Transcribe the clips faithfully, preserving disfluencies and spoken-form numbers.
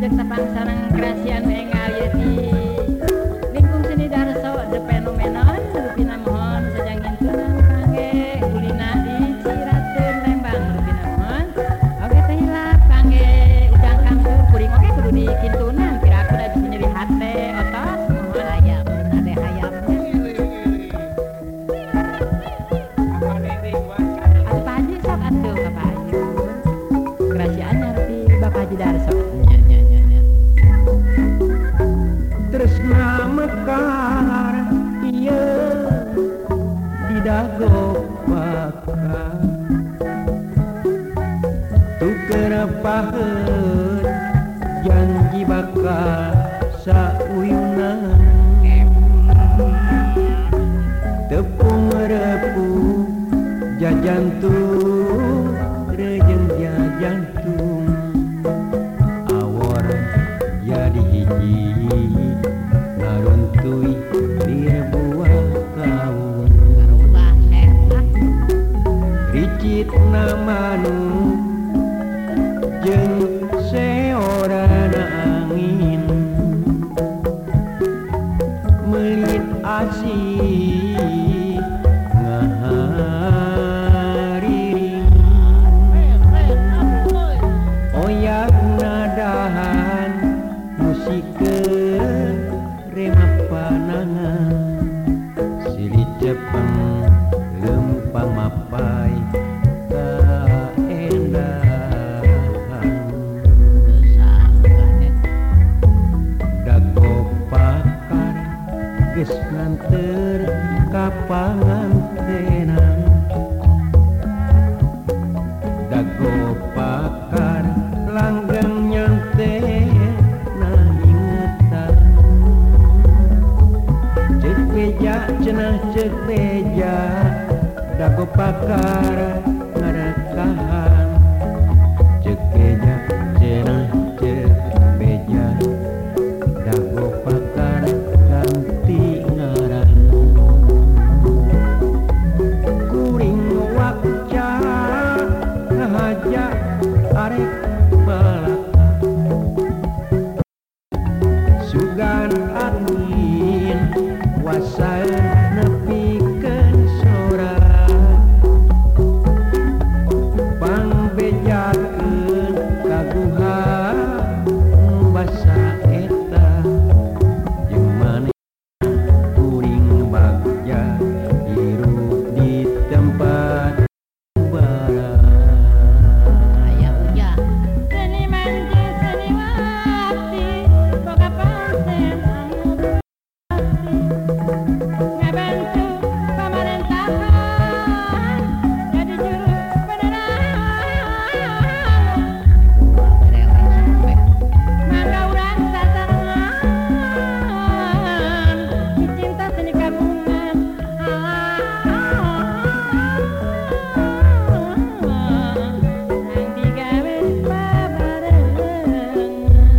tepang sareng kerasian enggal yeti lingkung seni darso de fenomenon rupina mohon sajang intunan pangge ulina di Ciratun Lembang rupina mohon oke teh hilap pangge udang kangkung kuring oke kudu di kintunan kira aku da bisa nyeri hate otot mohon ayam ade hayamnya atuh Pak Haji sok atuh ka Pak Haji kerasiannya rupi Bapak Haji Darso Tresna mekar ieu di dago bakar tukeun paheut janji bakal sauyunan tepung repu jajantung rejeun jajantung awor jadi hiji ngaruntui dirbuah kaun ricit namanu jeung seorana angin melit asih ngahariring oyak nadahan musikeun remah panangan silih cepeng lempang mapai kaendahan dago pakar geus nganter ka pangantenan dago pakar langgeng nyantet nah ingetan cek beja cenah cek beja dago pakar ngarekahan cek beja cenah cek beja dago pakar ganti ngaran kuring wakca ngahaja arek balaka sugan angin wasaeun nepikeun sora pangbejakeun kaguha nu basa eta jeung maneh kuring bagja hirup di tempat barang aya ujah seni manji seni wakti boga pasen anu berarti ngabantu pemerintahan jadi juru penerangan mangga urang sasarengan cinta seni kabungan yang digawe babarengan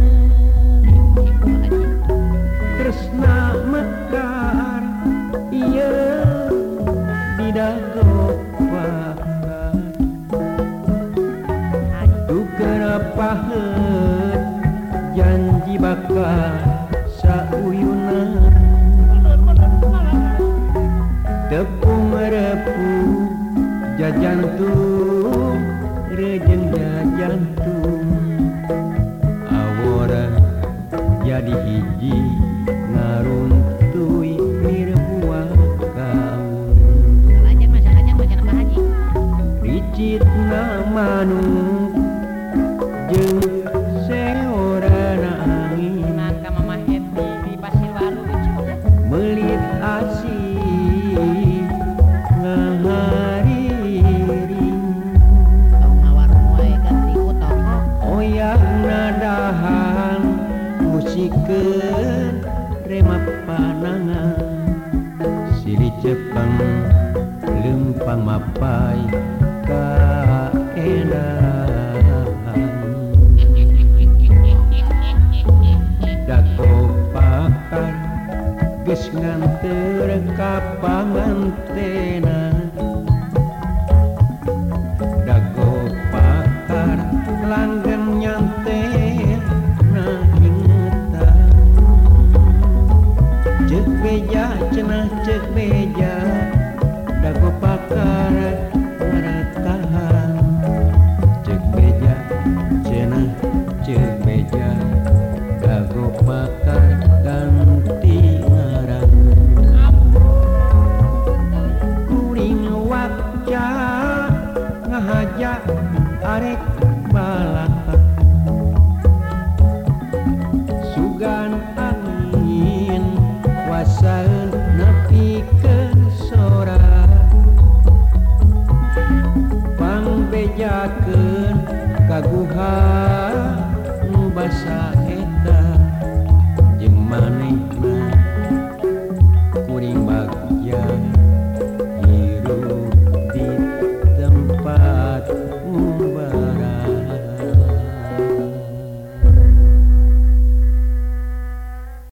tresna mekar ieu di dago pakar tukeun paheut janji bakal sauyunan tepung repu jajantung rejeun jajantung awora jadi hiji ngaruntui dirbuah kaun salajeng mah salajeng baca Pak Haji ricit namanu jeung seorana angin maka Mama Heti di Pasir Waru melit asih ngahariring tong ngawarung wae ganti ku toko oyak nadahan musikeun remah panangan silih cepeng lempang mapai kaendahan dago pakar geus nganter ka pangantenan dago pakar langgeng nyantet nah arek